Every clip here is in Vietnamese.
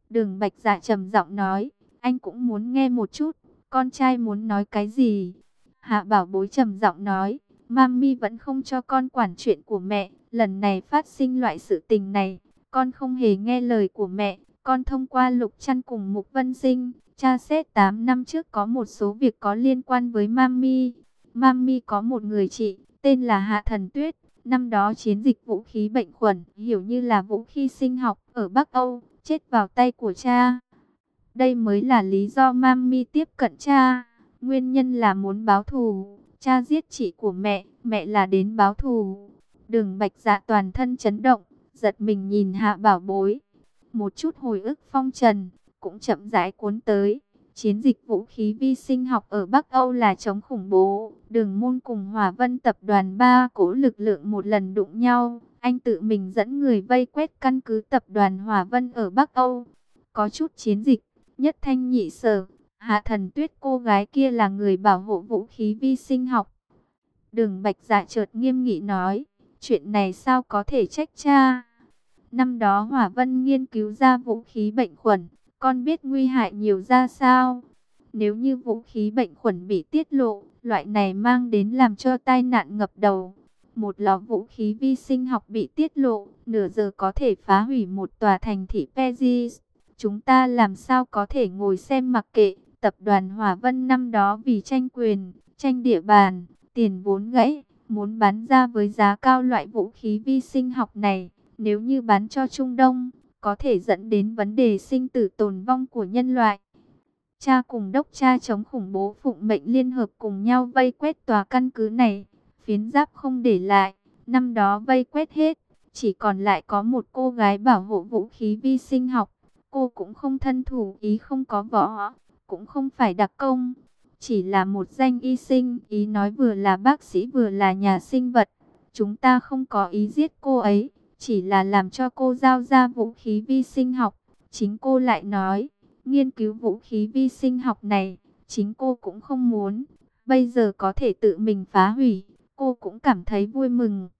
Đường Bạch Dạ trầm giọng nói, anh cũng muốn nghe một chút, con trai muốn nói cái gì? Hạ Bảo Bối trầm giọng nói, Mami vẫn không cho con quản chuyện của mẹ, lần này phát sinh loại sự tình này, con không hề nghe lời của mẹ, con thông qua Lục Trăn cùng Mục Vân Sinh, tra xét 8 năm trước có một số việc có liên quan với Mami. Mami có một người chị, tên là Hạ Thần Tuyết, năm đó chiến dịch vũ khí bệnh khuẩn, hiểu như là vũ khí sinh học ở Bắc Âu, chết vào tay của cha. Đây mới là lý do Mami tiếp cận cha. Nguyên nhân là muốn báo thù. Cha giết chị của mẹ, mẹ là đến báo thù. Đường Bạch Dạ toàn thân chấn động, giật mình nhìn Hạ Bảo Bối. Một chút hồi ức phong trần, cũng chậm rãi cuốn tới. Chiến dịch vũ khí vi sinh học ở Bắc Âu là chống khủng bố. Đường Môn cùng Hòa Vân tập đoàn 3 cố lực lượng một lần đụng nhau. Anh tự mình dẫn người vây quét căn cứ tập đoàn Hòa Vân ở Bắc Âu. Có chút chiến dịch, nhất thanh nhị sở. Hạ Thần Tuyết cô gái kia là người bảo hộ vũ khí vi sinh học. Đường Bạch Dạ chợt nghiêm nghị nói, chuyện này sao có thể trách cha. Năm đó Hỏa Vân nghiên cứu ra vũ khí bệnh khuẩn, con biết nguy hại nhiều ra sao? Nếu như vũ khí bệnh khuẩn bị tiết lộ, loại này mang đến làm cho tai nạn ngập đầu. Một lò vũ khí vi sinh học bị tiết lộ, nửa giờ có thể phá hủy một tòa thành thị Paris. Chúng ta làm sao có thể ngồi xem mặc kệ? Tập đoàn Hỏa Vân năm đó vì tranh quyền, tranh địa bàn, tiền vốn gãy, muốn bán ra với giá cao loại vũ khí vi sinh học này. Nếu như bán cho Trung Đông, có thể dẫn đến vấn đề sinh tử tồn vong của nhân loại. Cha cùng đốc cha chống khủng bố phụng mệnh liên hợp cùng nhau vây quét tòa căn cứ này. Phiến giáp không để lại, năm đó vây quét hết, chỉ còn lại có một cô gái bảo hộ vũ khí vi sinh học. Cô cũng không thân thủ, ý không có võ, cũng không phải đặc công, chỉ là một danh y sinh, ý nói vừa là bác sĩ vừa là nhà sinh vật. Chúng ta không có ý giết cô ấy, chỉ là làm cho cô giao ra vũ khí vi sinh học. Chính cô lại nói, nghiên cứu vũ khí vi sinh học này, chính cô cũng không muốn. Bây giờ có thể tự mình phá hủy, cô cũng cảm thấy vui mừng.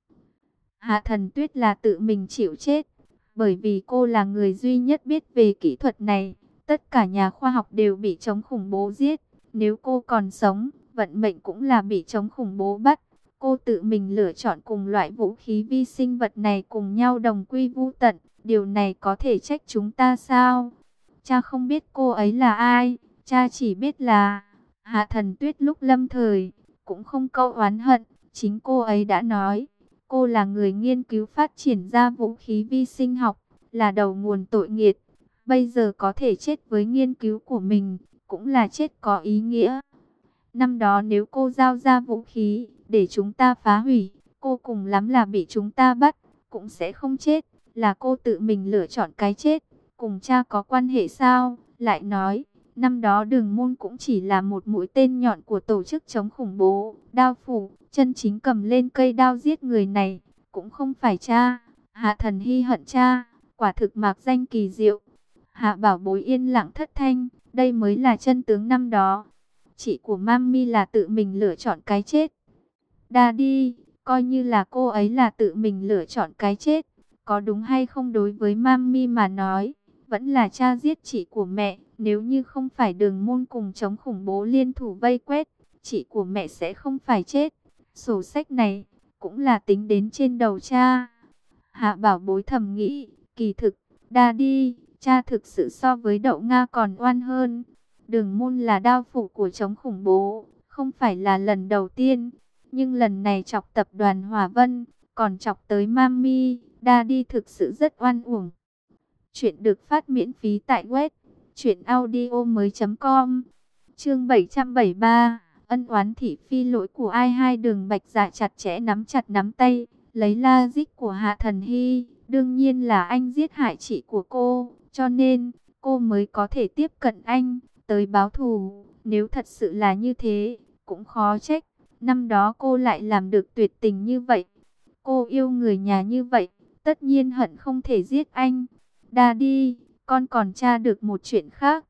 Hạ Thần Tuyết là tự mình chịu chết, bởi vì cô là người duy nhất biết về kỹ thuật này. Tất cả nhà khoa học đều bị chống khủng bố giết. Nếu cô còn sống, vận mệnh cũng là bị chống khủng bố bắt. Cô tự mình lựa chọn cùng loại vũ khí vi sinh vật này cùng nhau đồng quy vu tận. Điều này có thể trách chúng ta sao? Cha không biết cô ấy là ai. Cha chỉ biết là Hạ Thần Tuyết lúc lâm thời cũng không câu oán hận. Chính cô ấy đã nói, cô là người nghiên cứu phát triển ra vũ khí vi sinh học, là đầu nguồn tội nghiệt. Bây giờ có thể chết với nghiên cứu của mình, cũng là chết có ý nghĩa. Năm đó nếu cô giao ra vũ khí để chúng ta phá hủy, cô cùng lắm là bị chúng ta bắt, cũng sẽ không chết. Là cô tự mình lựa chọn cái chết, cùng cha có quan hệ sao? Lại nói, năm đó Đường Môn cũng chỉ là một mũi tên nhọn của tổ chức chống khủng bố. Đao phủ, chân chính cầm lên cây đao giết người này, cũng không phải cha. Hạ Thần Hy hận cha, quả thực mạc danh kỳ diệu. Hạ Bảo Bối yên lặng thất thanh, đây mới là chân tướng năm đó. Chị của Mami là tự mình lựa chọn cái chết. Daddy, coi như là cô ấy là tự mình lựa chọn cái chết. Có đúng hay không đối với Mami mà nói, vẫn là cha giết chị của mẹ. Nếu như không phải Đường Môn cùng chống khủng bố liên thủ vây quét, chị của mẹ sẽ không phải chết. Sổ sách này cũng là tính đến trên đầu cha. Hạ Bảo Bối thầm nghĩ, kỳ thực, Daddy, cha thực sự so với Đậu Nga còn oan hơn. Đường Môn là đao phủ của chống khủng bố, không phải là lần đầu tiên. Nhưng lần này chọc tập đoàn Hòa Vân, còn chọc tới Mami, Daddy thực sự rất oan uổng. Chuyện được phát miễn phí tại web truyệnaudiomoi.com. Chương 773, ân oán thị phi lỗi của ai? Hai Đường Bạch Dạ chặt chẽ nắm nắm tay, lấy logic của Hạ Thần Hy, đương nhiên là anh giết hại chị của cô, cho nên cô mới có thể tiếp cận anh, tới báo thù. Nếu thật sự là như thế, cũng khó trách, năm đó cô lại làm được tuyệt tình như vậy. Cô yêu người nhà như vậy, tất nhiên hận không thể giết anh. Daddy, con còn tra được một chuyện khác.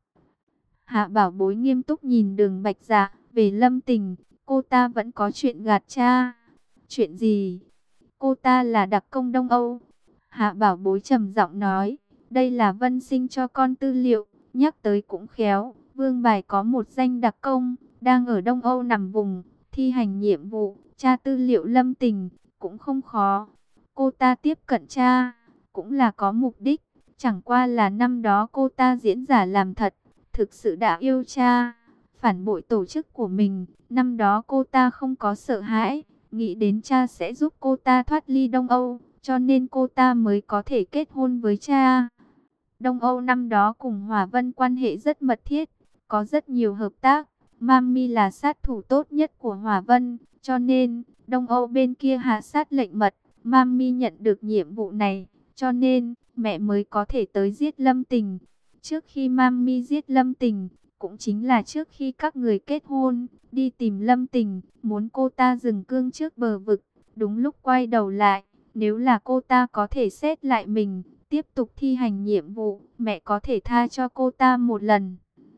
Hạ Bảo Bối nghiêm túc nhìn Đường Bạch Dạ, về Lâm Tình, cô ta vẫn có chuyện gạt cha. Chuyện gì? Cô ta là đặc công Đông Âu. Hạ Bảo Bối trầm giọng nói, đây là Vân Sinh cho con tư liệu, nhắc tới cũng khéo. Vương Bài có một danh đặc công, đang ở Đông Âu nằm vùng, thi hành nhiệm vụ, tra tư liệu Lâm Tình, cũng không khó. Cô ta tiếp cận cha, cũng là có mục đích, chẳng qua là năm đó cô ta diễn giả làm thật, thực sự đã yêu cha, phản bội tổ chức của mình. Năm đó cô ta không có sợ hãi, nghĩ đến cha sẽ giúp cô ta thoát ly Đông Âu, cho nên cô ta mới có thể kết hôn với cha. Đông Âu năm đó cùng Hòa Vân quan hệ rất mật thiết, có rất nhiều hợp tác. Mami là sát thủ tốt nhất của Hòa Vân, cho nên Đông Âu bên kia hạ sát lệnh mật. Mami nhận được nhiệm vụ này, cho nên mẹ mới có thể tới giết Lâm Tình. Trước khi Mami giết Lâm Tình, cũng chính là trước khi các người kết hôn, đi tìm Lâm Tình, muốn cô ta dừng cương trước bờ vực. Đúng lúc quay đầu lại, nếu là cô ta có thể xét lại mình, tiếp tục thi hành nhiệm vụ, mẹ có thể tha cho cô ta một lần.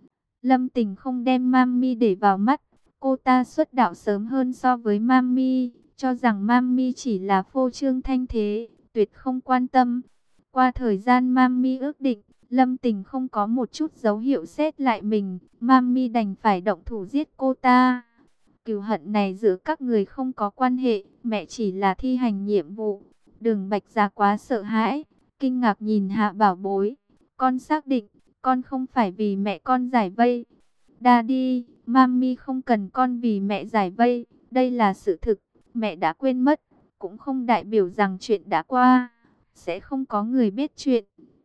Lâm Tình không đem Mami để vào mắt, cô ta xuất đạo sớm hơn so với Mami, cho rằng Mami chỉ là phô trương thanh thế, tuyệt không quan tâm. Qua thời gian Mami ước định, Lâm Tình không có một chút dấu hiệu xét lại mình, Mami đành phải động thủ giết cô ta. Cừu hận này giữa các người không có quan hệ, mẹ chỉ là thi hành nhiệm vụ. Đường Bạch Gia quá sợ hãi, kinh ngạc nhìn Hạ Bảo Bối. Con xác định, con không phải vì mẹ con giải vây. Daddy, Mami không cần con vì mẹ giải vây, đây là sự thực, mẹ đã quên mất, cũng không đại biểu rằng chuyện đã qua, sẽ không có người biết chuyện.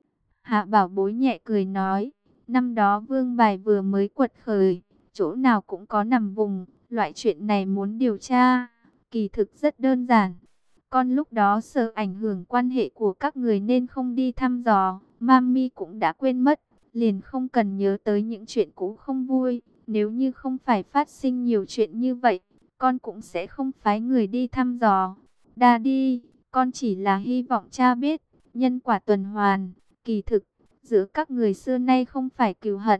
Hạ Bảo Bối nhẹ cười nói, năm đó Vương Bài vừa mới quật khởi, chỗ nào cũng có nằm vùng, loại chuyện này muốn điều tra, kỳ thực rất đơn giản. Con lúc đó sợ ảnh hưởng quan hệ của các người nên không đi thăm dò, Mami cũng đã quên mất, liền không cần nhớ tới những chuyện cũ không vui. Nếu như không phải phát sinh nhiều chuyện như vậy, con cũng sẽ không phái người đi thăm dò. Daddy, con chỉ là hy vọng cha biết, nhân quả tuần hoàn, kỳ thực, giữa các người xưa nay không phải cừu hận,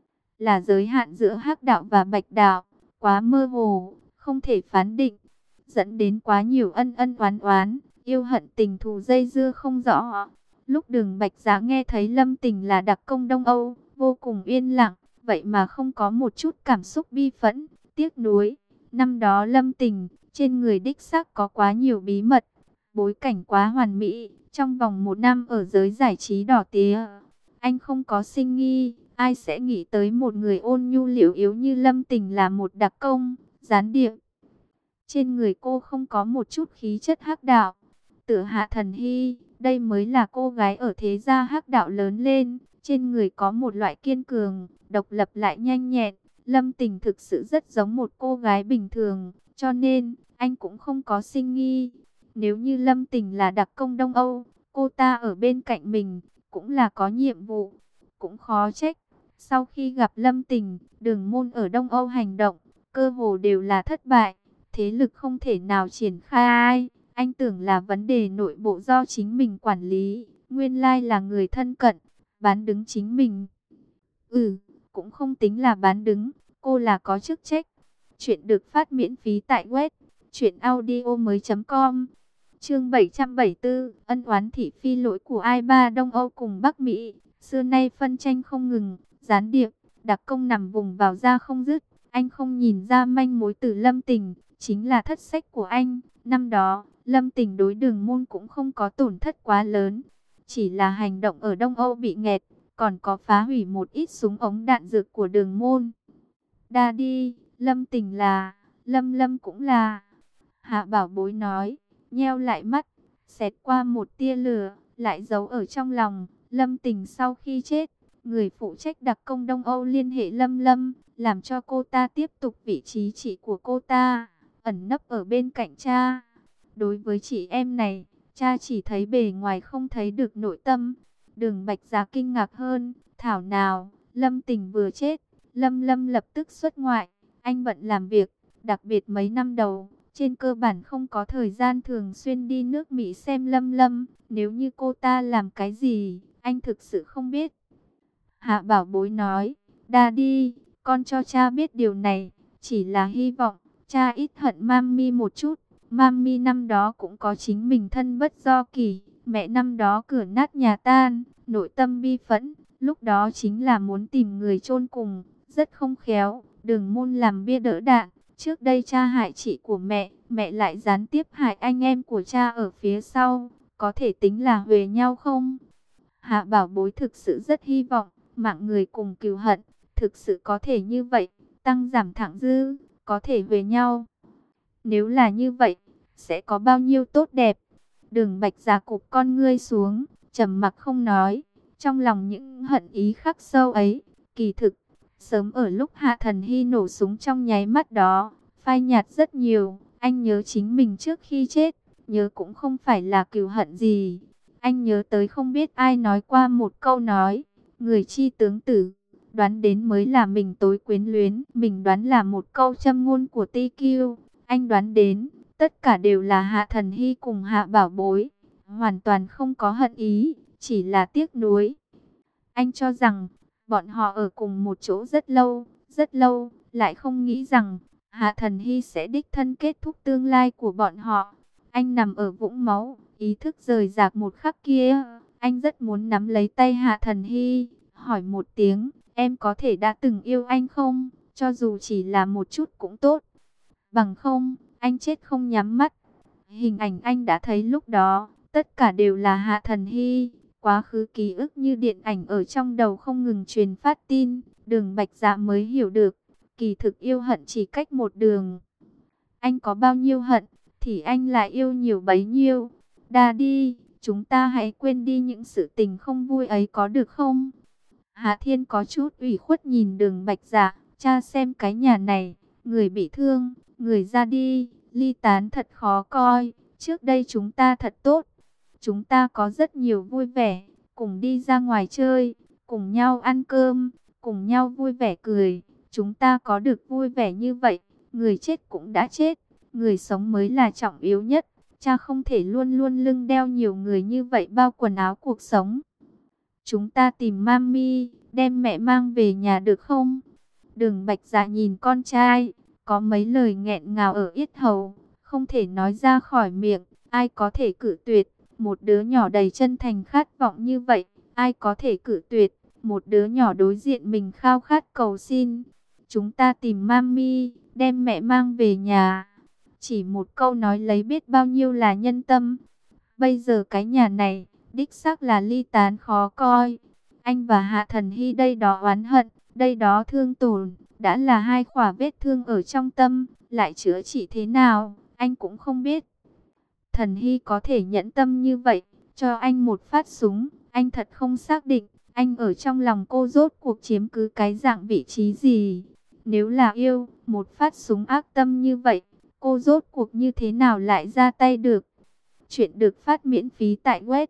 là giới hạn giữa hắc đạo và bạch đạo, quá mơ hồ, không thể phán định, dẫn đến quá nhiều ân ân oán oán, yêu hận tình thù dây dưa không rõ. Lúc Đường Bạch Giá nghe thấy Lâm Tình là đặc công Đông Âu, vô cùng yên lặng, vậy mà không có một chút cảm xúc bi phẫn, tiếc nuối. Năm đó Lâm Tình, trên người đích xác có quá nhiều bí mật, bối cảnh quá hoàn mỹ, trong vòng 1 năm ở giới giải trí đỏ tía. Anh không có sinh nghi, ai sẽ nghĩ tới một người ôn nhu liễu yếu như Lâm Tình là một đặc công, gián điệp. Trên người cô không có một chút khí chất hắc đạo. Tử Hạ Thần Hy, đây mới là cô gái ở thế gia hắc đạo lớn lên, trên người có một loại kiên cường, độc lập lại nhanh nhẹn. Lâm Tình thực sự rất giống một cô gái bình thường, cho nên anh cũng không có sinh nghi. Nếu như Lâm Tình là đặc công Đông Âu, cô ta ở bên cạnh mình, cũng là có nhiệm vụ, cũng khó trách. Sau khi gặp Lâm Tình, Đường Môn ở Đông Âu hành động, cơ hồ đều là thất bại, thế lực không thể nào triển khai. Anh tưởng là vấn đề nội bộ do chính mình quản lý, nguyên lai là người thân cận, bán đứng chính mình. Cũng không tính là bán đứng, cô là có chức trách. Chuyện được phát miễn phí tại web truyệnaudiomoi.com. Chương 774, ân oán thị phi lỗi của ai ba Đông Âu cùng Bắc Mỹ, xưa nay phân tranh không ngừng, gián điệp, đặc công nằm vùng vào ra không dứt. Anh không nhìn ra manh mối từ Lâm Tình, chính là thất sách của anh. Năm đó, Lâm Tình đối Đường Môn cũng không có tổn thất quá lớn, chỉ là hành động ở Đông Âu bị nghẹt, còn có phá hủy một ít súng ống đạn dược của Đường Môn. Daddy, Lâm Tình là, Lâm Lâm cũng là. Hạ Bảo Bối nói, nheo lại mắt, xẹt qua một tia lửa, lại giấu ở trong lòng. Lâm Tình sau khi chết, người phụ trách đặc công Đông Âu liên hệ Lâm Lâm, làm cho cô ta tiếp tục vị trí chị của cô ta, ẩn nấp ở bên cạnh cha. Đối với chị em này, cha chỉ thấy bề ngoài không thấy được nội tâm. Đường Bạch Giá kinh ngạc hơn, thảo nào, Lâm Tình vừa chết, Lâm Lâm lập tức xuất ngoại, anh bận làm việc, đặc biệt mấy năm đầu, trên cơ bản không có thời gian thường xuyên đi nước Mỹ xem Lâm Lâm, nếu như cô ta làm cái gì, anh thực sự không biết. Hạ Bảo Bối nói, Daddy, con cho cha biết điều này, chỉ là hy vọng, cha ít hận Mami một chút. Mami năm đó cũng có chính mình thân bất do kỳ, mẹ năm đó cửa nát nhà tan, nội tâm bi phẫn, lúc đó chính là muốn tìm người chôn cùng, rất không khéo, Đường Môn làm bia đỡ đạn. Trước đây cha hại chị của mẹ, mẹ lại gián tiếp hại anh em của cha ở phía sau, có thể tính là huề nhau không? Hạ Bảo Bối thực sự rất hy vọng, mạng người cùng cừu hận, thực sự có thể như vậy, tăng giảm thẳng dư, có thể huề nhau. Nếu là như vậy, sẽ có bao nhiêu tốt đẹp? Đường Bạch Dạ cụp con ngươi xuống, trầm mặc không nói, trong lòng những hận ý khắc sâu ấy, kỳ thực, sớm ở lúc Hạ Thần Hy nổ súng trong nháy mắt đó, phai nhạt rất nhiều. Anh nhớ chính mình trước khi chết, nhớ cũng không phải là cừu hận gì. Anh nhớ tới không biết ai nói qua một câu nói, người chi tướng tử, đoán đến mới là mình tối quyến luyến. Mình đoán là một câu châm ngôn của TQ, anh đoán đến, tất cả đều là Hạ Thần Hy cùng Hạ Bảo Bối, hoàn toàn không có hận ý, chỉ là tiếc nuối. Anh cho rằng, bọn họ ở cùng một chỗ rất lâu, lại không nghĩ rằng Hạ Thần Hy sẽ đích thân kết thúc tương lai của bọn họ. Anh nằm ở vũng máu, ý thức rời rạc một khắc kia, anh rất muốn nắm lấy tay Hạ Thần Hy, hỏi một tiếng, em có thể đã từng yêu anh không? Cho dù chỉ là một chút cũng tốt. Bằng không, anh chết không nhắm mắt. Hình ảnh anh đã thấy lúc đó, tất cả đều là Hạ Thần Hy. Quá khứ ký ức như điện ảnh ở trong đầu không ngừng truyền phát tin. Đường Bạch Dạ mới hiểu được, kỳ thực yêu hận chỉ cách một đường. Anh có bao nhiêu hận, thì anh lại yêu nhiều bấy nhiêu. Đa đi, chúng ta hãy quên đi những sự tình không vui ấy có được không? Hạ Thiên có chút ủy khuất nhìn Đường Bạch Dạ, cha xem cái nhà này, người bị thương, người ra đi, ly tán thật khó coi. Trước đây chúng ta thật tốt, chúng ta có rất nhiều vui vẻ, cùng đi ra ngoài chơi, cùng nhau ăn cơm, cùng nhau vui vẻ cười. Chúng ta có được vui vẻ như vậy, người chết cũng đã chết, người sống mới là trọng yếu nhất. Cha không thể luôn luôn lưng đeo nhiều người như vậy bao quần áo cuộc sống. Chúng ta tìm mami, đem mẹ mang về nhà được không? Đường Bạch Dạ nhìn con trai, có mấy lời nghẹn ngào ở yết hầu, không thể nói ra khỏi miệng. Ai có thể cự tuyệt? Một đứa nhỏ đầy chân thành khát vọng như vậy, ai có thể cự tuyệt? Một đứa nhỏ đối diện mình khao khát cầu xin. Chúng ta tìm mami, đem mẹ mang về nhà. Chỉ một câu nói lấy biết bao nhiêu là nhân tâm. Bây giờ cái nhà này, đích xác là ly tán khó coi. Anh và Hạ Thần Hy đây đó oán hận, đây đó thương tổn, đã là hai khỏa vết thương ở trong tâm, lại chữa trị thế nào, anh cũng không biết. Thần Hy có thể nhẫn tâm như vậy, cho anh một phát súng, anh thật không xác định, anh ở trong lòng cô rốt cuộc chiếm cứ cái dạng vị trí gì. Nếu là yêu, một phát súng ác tâm như vậy, cô rốt cuộc như thế nào lại ra tay được. Chuyện được phát miễn phí tại web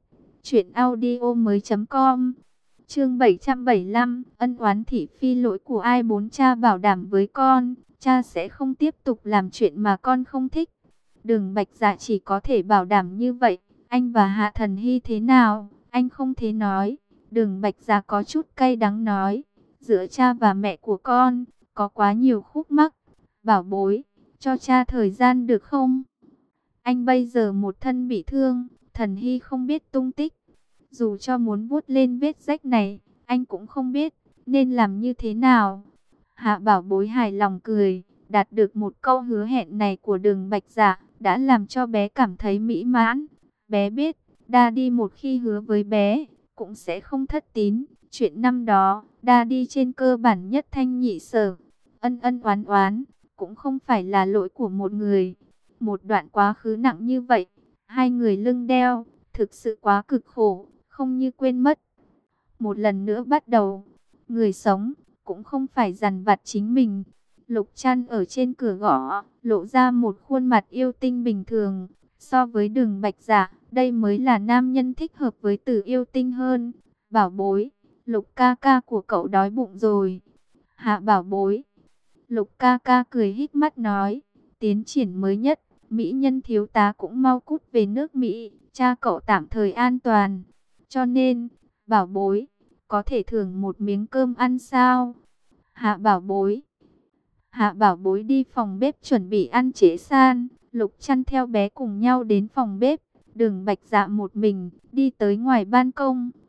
truyệnaudiomoi.com. Chương 775, ân oán thị phi lỗi của ai? Bốn cha bảo đảm với con, cha sẽ không tiếp tục làm chuyện mà con không thích. Đường Bạch Dạ chỉ có thể bảo đảm như vậy. Anh và Hạ Thần Hy thế nào, anh không thể nói. Đường Bạch Dạ có chút cay đắng nói, giữa cha và mẹ của con, có quá nhiều khúc mắc. Bảo bối, cho cha thời gian được không? Anh bây giờ một thân bị thương, Thần Hy không biết tung tích. Dù cho muốn vuốt lên vết rách này, anh cũng không biết nên làm như thế nào. Hạ Bảo Bối hài lòng cười, đạt được một câu hứa hẹn này của Đường Bạch Dạ, đã làm cho bé cảm thấy mỹ mãn. Bé biết, Daddy một khi hứa với bé, cũng sẽ không thất tín. Chuyện năm đó, Daddy trên cơ bản nhất thanh nhị sở, ân ân oán oán, cũng không phải là lỗi của một người. Một đoạn quá khứ nặng như vậy, hai người lưng đeo, thực sự quá cực khổ, không như quên mất. Một lần nữa bắt đầu, người sống, cũng không phải dằn vặt chính mình. Lục Trăn ở trên cửa gõ, lộ ra một khuôn mặt yêu tinh bình thường. So với Đường Bạch Dạ, đây mới là nam nhân thích hợp với từ yêu tinh hơn. Bảo bối, Lục ca ca của cậu đói bụng rồi. Hạ Bảo Bối. Lục ca ca cười híp mắt nói, tiến triển mới nhất, mỹ nhân thiếu tá cũng mau cút về nước Mỹ, cha cậu tạm thời an toàn. Cho nên, Bảo Bối, có thể thưởng một miếng cơm ăn sao? Hạ Bảo Bối. Hạ Bảo Bối đi phòng bếp chuẩn bị ăn trễ san. Lục Trăn theo bé cùng nhau đến phòng bếp. Đường Bạch Dạ một mình đi tới ngoài ban công,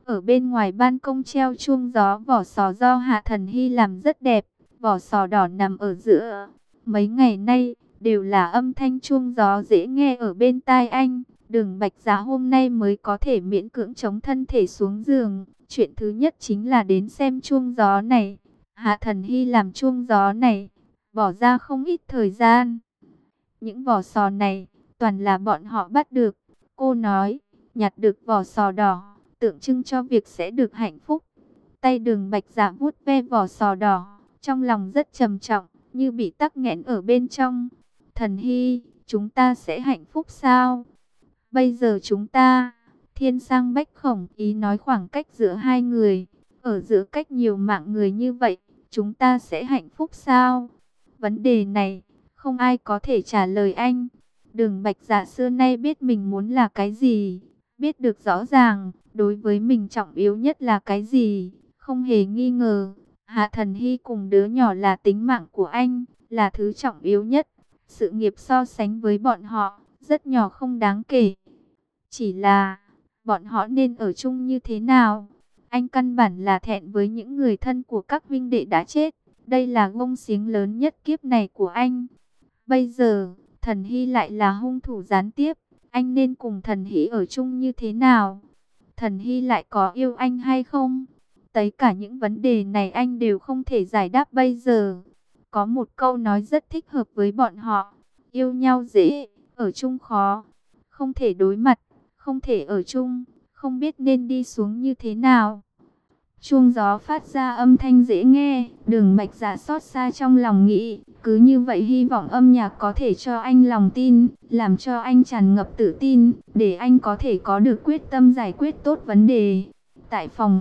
Ở bên ngoài ban công treo chuông gió vỏ sò do Hạ Thần Hy làm rất đẹp, vỏ sò đỏ nằm ở giữa. Mấy ngày nay, đều là âm thanh chuông gió dễ nghe ở bên tai anh. Đường Bạch Dạ hôm nay mới có thể miễn cưỡng chống thân thể xuống giường. Chuyện thứ nhất chính là đến xem chuông gió này. Hạ Thần Hy làm chuông gió này, bỏ ra không ít thời gian. Những vỏ sò này, toàn là bọn họ bắt được. Cô nói, nhặt được vỏ sò đỏ, tượng trưng cho việc sẽ được hạnh phúc. Tay Đường Bạch Dạ vuốt ve vỏ sò đỏ, trong lòng rất trầm trọng, như bị tắc nghẽn ở bên trong. Thần Hy, chúng ta sẽ hạnh phúc sao? Bây giờ chúng ta, thiên sang bách khổng, ý nói khoảng cách giữa hai người, ở giữa cách nhiều mạng người như vậy, chúng ta sẽ hạnh phúc sao? Vấn đề này, không ai có thể trả lời anh. Đường Bạch Dạ xưa nay biết mình muốn là cái gì, biết được rõ ràng, đối với mình trọng yếu nhất là cái gì, không hề nghi ngờ. Hạ Thần Hy cùng đứa nhỏ là tính mạng của anh, là thứ trọng yếu nhất. Sự nghiệp so sánh với bọn họ, rất nhỏ không đáng kể. Chỉ là, bọn họ nên ở chung như thế nào? Anh căn bản là thẹn với những người thân của các huynh đệ đã chết. Đây là gông xiếng lớn nhất kiếp này của anh. Bây giờ, Thần Hy lại là hung thủ gián tiếp. Anh nên cùng Thần Hy ở chung như thế nào? Thần Hy lại có yêu anh hay không? Tất cả những vấn đề này anh đều không thể giải đáp bây giờ. Có một câu nói rất thích hợp với bọn họ. Yêu nhau dễ, ở chung khó. Không thể đối mặt, không thể ở chung, không biết nên đi xuống như thế nào. Chuông gió phát ra âm thanh dễ nghe, Đường Bạch Dạ xót xa trong lòng nghĩ, cứ như vậy hy vọng âm nhạc có thể cho anh lòng tin, làm cho anh tràn ngập tự tin, để anh có thể có được quyết tâm giải quyết tốt vấn đề. Tại phòng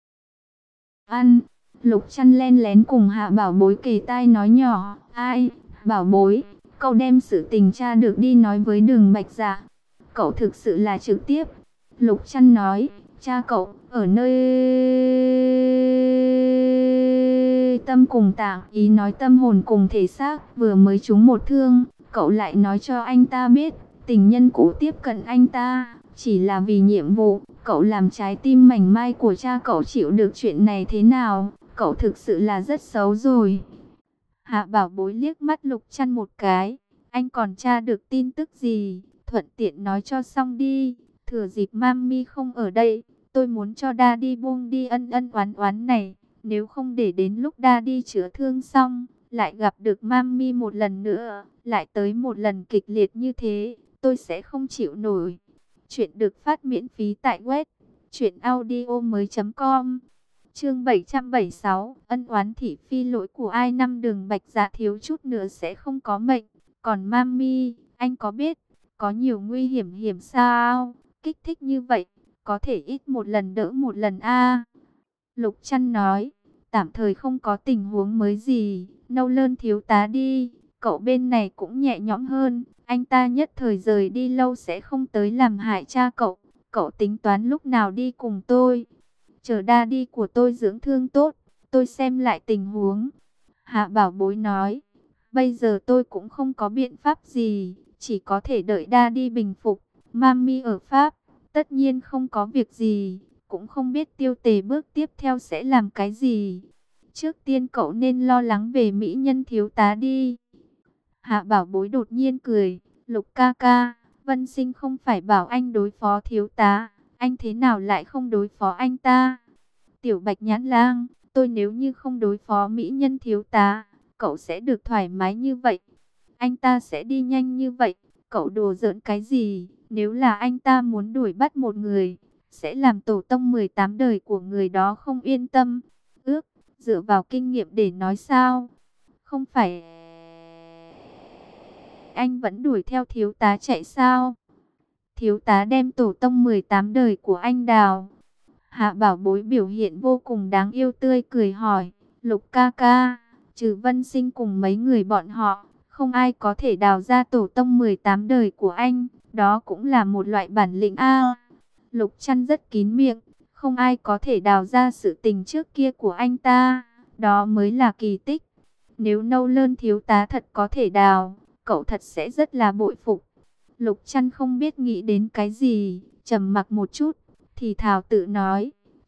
ăn, Lục Trăn len lén cùng Hạ Bảo Bối kề tai nói nhỏ, ai, Bảo Bối, cậu đem sự tình tra được đi nói với Đường Bạch Dạ. Cậu thực sự là trực tiếp. Lục Trăn nói, cha cậu ở nơi tâm cùng tạng, ý nói tâm hồn cùng thể xác, vừa mới trúng một thương, cậu lại nói cho anh ta biết, tình nhân cũ tiếp cận anh ta, chỉ là vì nhiệm vụ, cậu làm trái tim mảnh mai của cha cậu chịu được chuyện này thế nào, cậu thực sự là rất xấu rồi. Hạ Bảo Bối liếc mắt Lục Trăn một cái, anh còn tra được tin tức gì, thuận tiện nói cho xong đi, thừa dịp Mami không ở đây, tôi muốn cho Daddy buông đi ân ân oán oán này. Nếu không để đến lúc Daddy chữa thương xong, lại gặp được Mami một lần nữa, lại tới một lần kịch liệt như thế, tôi sẽ không chịu nổi. Chuyện được phát miễn phí tại web truyệnaudiomoi.com. Chương 776, ân oán thị phi lỗi của ai? Năm Đường Bạch Dạ thiếu chút nữa sẽ không có mệnh. Còn Mami, anh có biết, có nhiều nguy hiểm sao? Kích thích như vậy, có thể ít một lần đỡ một lần a. Lục Trăn nói, tạm thời không có tình huống mới gì, Nâu Lơn thiếu tá đi, cậu bên này cũng nhẹ nhõm hơn, anh ta nhất thời rời đi lâu sẽ không tới làm hại cha cậu, cậu tính toán lúc nào đi cùng tôi, chờ Daddy của tôi dưỡng thương tốt, tôi xem lại tình huống. Hạ Bảo Bối nói, bây giờ tôi cũng không có biện pháp gì, chỉ có thể đợi Daddy bình phục, Mami ở Pháp, tất nhiên không có việc gì. Cũng không biết Tiêu Tề bước tiếp theo sẽ làm cái gì. Trước tiên cậu nên lo lắng về mỹ nhân thiếu tá đi. Hạ Bảo Bối đột nhiên cười. Lục ca ca, Vân Sinh không phải bảo anh đối phó thiếu tá. Anh thế nào lại không đối phó anh ta? Tiểu Bạch Nhãn Lang, tôi nếu như không đối phó mỹ nhân thiếu tá, cậu sẽ được thoải mái như vậy. Anh ta sẽ đi nhanh như vậy. Cậu đùa giỡn cái gì? Nếu là anh ta muốn đuổi bắt một người, sẽ làm tổ tông 18 đời của người đó không yên tâm. Dựa vào kinh nghiệm để nói sao? Không phải anh vẫn đuổi theo thiếu tá chạy sao? Thiếu tá đem tổ tông 18 đời của anh đào. Hạ Bảo Bối biểu hiện vô cùng đáng yêu tươi cười hỏi, Lục ca ca, trừ Vân Sinh cùng mấy người bọn họ, không ai có thể đào ra tổ tông 18 đời của anh, đó cũng là một loại bản lĩnh a. Lục Trăn rất kín miệng, không ai có thể đào ra sự tình trước kia của anh ta, đó mới là kỳ tích. Nếu Nâu Lơn thiếu tá thật có thể đào, cậu thật sẽ rất là bội phục. Lục Trăn không biết nghĩ đến cái gì, trầm mặc một chút, thì thào tự nói,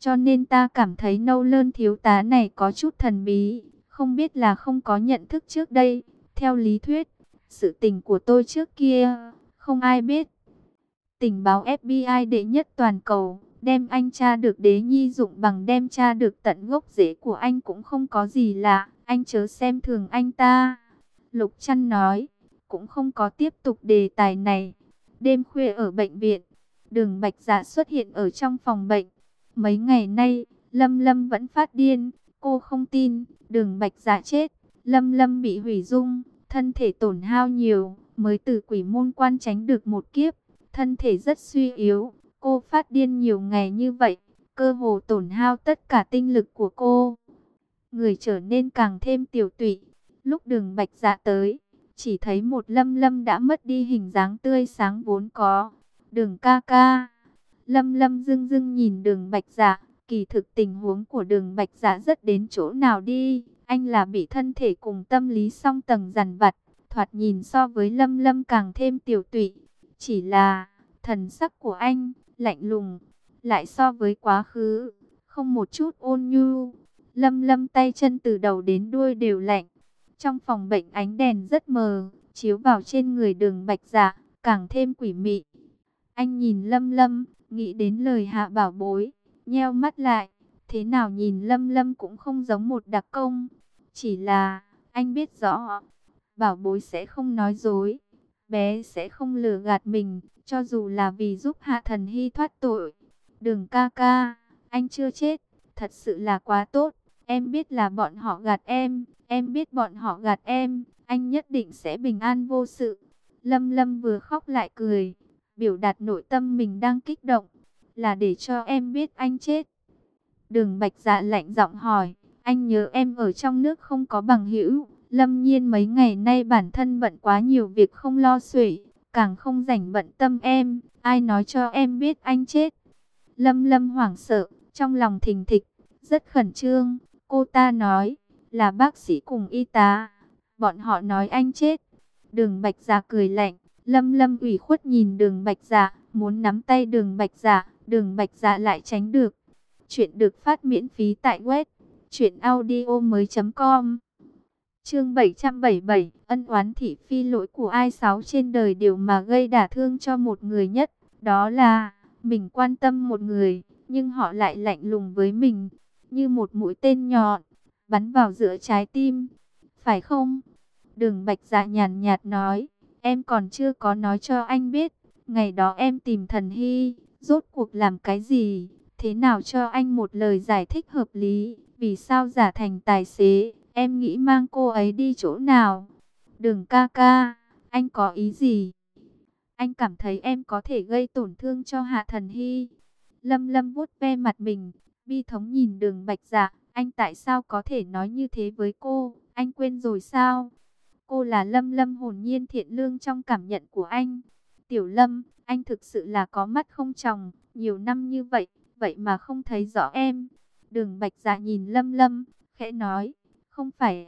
cho nên ta cảm thấy Nâu Lơn thiếu tá này có chút thần bí, không biết là không có nhận thức trước đây. Theo lý thuyết, sự tình của tôi trước kia, không ai biết. Tình báo FBI đệ nhất toàn cầu, đem anh tra được đế nhi dụng bằng đem tra được tận gốc rễ của anh cũng không có gì lạ, anh chớ xem thường anh ta. Lục Trăn nói, cũng không có tiếp tục đề tài này. Đêm khuya ở bệnh viện, Đường Bạch Dạ xuất hiện ở trong phòng bệnh. Mấy ngày nay, Lâm Lâm vẫn phát điên, cô không tin, Đường Bạch Dạ chết, Lâm Lâm bị hủy dung, thân thể tổn hao nhiều, mới từ quỷ môn quan tránh được một kiếp, thân thể rất suy yếu, cô phát điên nhiều ngày như vậy, cơ hồ tổn hao tất cả tinh lực của cô. Người trở nên càng thêm tiểu tụy. Lúc Đường Bạch Dạ tới, chỉ thấy một Lâm Lâm đã mất đi hình dáng tươi sáng vốn có. Đường ca ca. Lâm Lâm dưng dưng nhìn Đường Bạch Dạ, kỳ thực tình huống của Đường Bạch Dạ rất đến chỗ nào đi, anh là bị thân thể cùng tâm lý song tầng dằn vặt, thoạt nhìn so với Lâm Lâm càng thêm tiểu tụy, chỉ là thần sắc của anh lạnh lùng, lại so với quá khứ không một chút ôn nhu. Lâm Lâm tay chân từ đầu đến đuôi đều lạnh. Trong phòng bệnh ánh đèn rất mờ, chiếu vào trên người Đường Bạch Dạ, càng thêm quỷ mị. Anh nhìn Lâm Lâm, nghĩ đến lời Hạ Bảo Bối, nheo mắt lại, thế nào nhìn Lâm Lâm cũng không giống một đặc công. Chỉ là, anh biết rõ, Bảo Bối sẽ không nói dối, bé sẽ không lừa gạt mình, cho dù là vì giúp Hạ Thần Hy thoát tội. Đường ca ca, anh chưa chết, thật sự là quá tốt. Em biết là bọn họ gạt em biết bọn họ gạt em, anh nhất định sẽ bình an vô sự. Lâm Lâm vừa khóc lại cười, biểu đạt nội tâm mình đang kích động, là để cho em biết anh chết. Đường Bạch Dạ lạnh giọng hỏi, anh nhớ em ở trong nước không có bằng hữu. Lâm Nhiên mấy ngày nay bản thân bận quá nhiều việc không lo xuể, càng không rảnh bận tâm em, ai nói cho em biết anh chết. Lâm Lâm hoảng sợ, trong lòng thình thịch, rất khẩn trương. Cô ta nói, là bác sĩ cùng y tá, bọn họ nói anh chết. Đường Bạch Dạ cười lạnh. Lâm Lâm ủy khuất nhìn Đường Bạch Dạ, muốn nắm tay Đường Bạch Dạ, Đường Bạch Dạ lại tránh được. Chuyện được phát miễn phí tại web truyệnaudiomoi.com. Chương 777, ân oán thị phi, lỗi của ai sáu trên đời điều mà gây đả thương cho một người nhất, đó là mình quan tâm một người, nhưng họ lại lạnh lùng với mình, như một mũi tên nhọn bắn vào giữa trái tim, phải không? Đường Bạch Dạ nhàn nhạt nói, em còn chưa có nói cho anh biết, ngày đó em tìm Thần Hy, rốt cuộc làm cái gì? Thế nào cho anh một lời giải thích hợp lý, vì sao giả thành tài xế, em nghĩ mang cô ấy đi chỗ nào? Đường ca ca, anh có ý gì? Anh cảm thấy em có thể gây tổn thương cho Hạ Thần Hy. Lâm Lâm vuốt ve mặt mình, bi thống nhìn Đường Bạch Dạ, anh tại sao có thể nói như thế với cô, anh quên rồi sao? Cô là Lâm Lâm hồn nhiên thiện lương trong cảm nhận của anh. Tiểu Lâm, anh thực sự là có mắt không tròng, nhiều năm như vậy, vậy mà không thấy rõ em. Đường Bạch Dạ nhìn Lâm Lâm, khẽ nói, không phải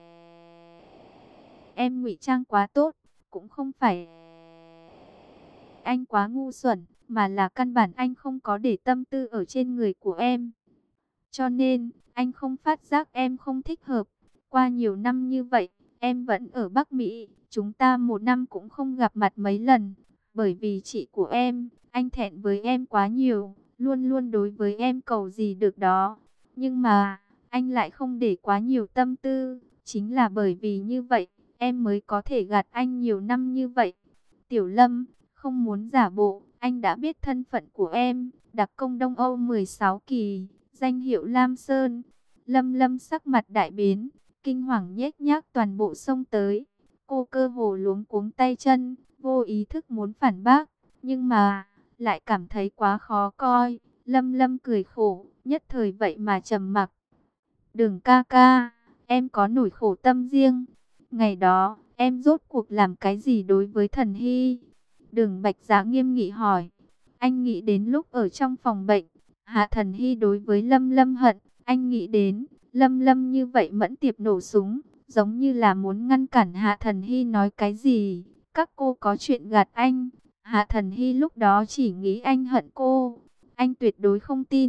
em ngụy trang quá tốt, cũng không phải anh quá ngu xuẩn, mà là căn bản anh không có để tâm tư ở trên người của em. Cho nên, anh không phát giác em không thích hợp. Qua nhiều năm như vậy, em vẫn ở Bắc Mỹ, chúng ta một năm cũng không gặp mặt mấy lần. Bởi vì chị của em, anh thẹn với em quá nhiều, luôn luôn đối với em cầu gì được đó. Nhưng mà, anh lại không để quá nhiều tâm tư, chính là bởi vì như vậy, em mới có thể gạt anh nhiều năm như vậy. Tiểu Lâm, không muốn giả bộ, anh đã biết thân phận của em, đặc công Đông Âu 16 kỳ, danh hiệu Lam Sơn. Lâm Lâm sắc mặt đại biến, kinh hoàng nhếch nhác toàn bộ xông tới. Cô cơ hồ luống cuống tay chân, vô ý thức muốn phản bác, nhưng mà lại cảm thấy quá khó coi. Lâm Lâm cười khổ, nhất thời vậy mà trầm mặc. Đường ca ca, em có nỗi khổ tâm riêng. Ngày đó, em rốt cuộc làm cái gì đối với Thần Hy? Đường Bạch Dạ nghiêm nghị hỏi. Anh nghĩ đến lúc ở trong phòng bệnh, Hạ Thần Hy đối với Lâm Lâm hận. Anh nghĩ đến, Lâm Lâm như vậy mẫn tiệp nổ súng, giống như là muốn ngăn cản Hạ Thần Hy nói cái gì. Các cô có chuyện gạt anh. Hạ Thần Hy lúc đó chỉ nghĩ anh hận cô. Anh tuyệt đối không tin,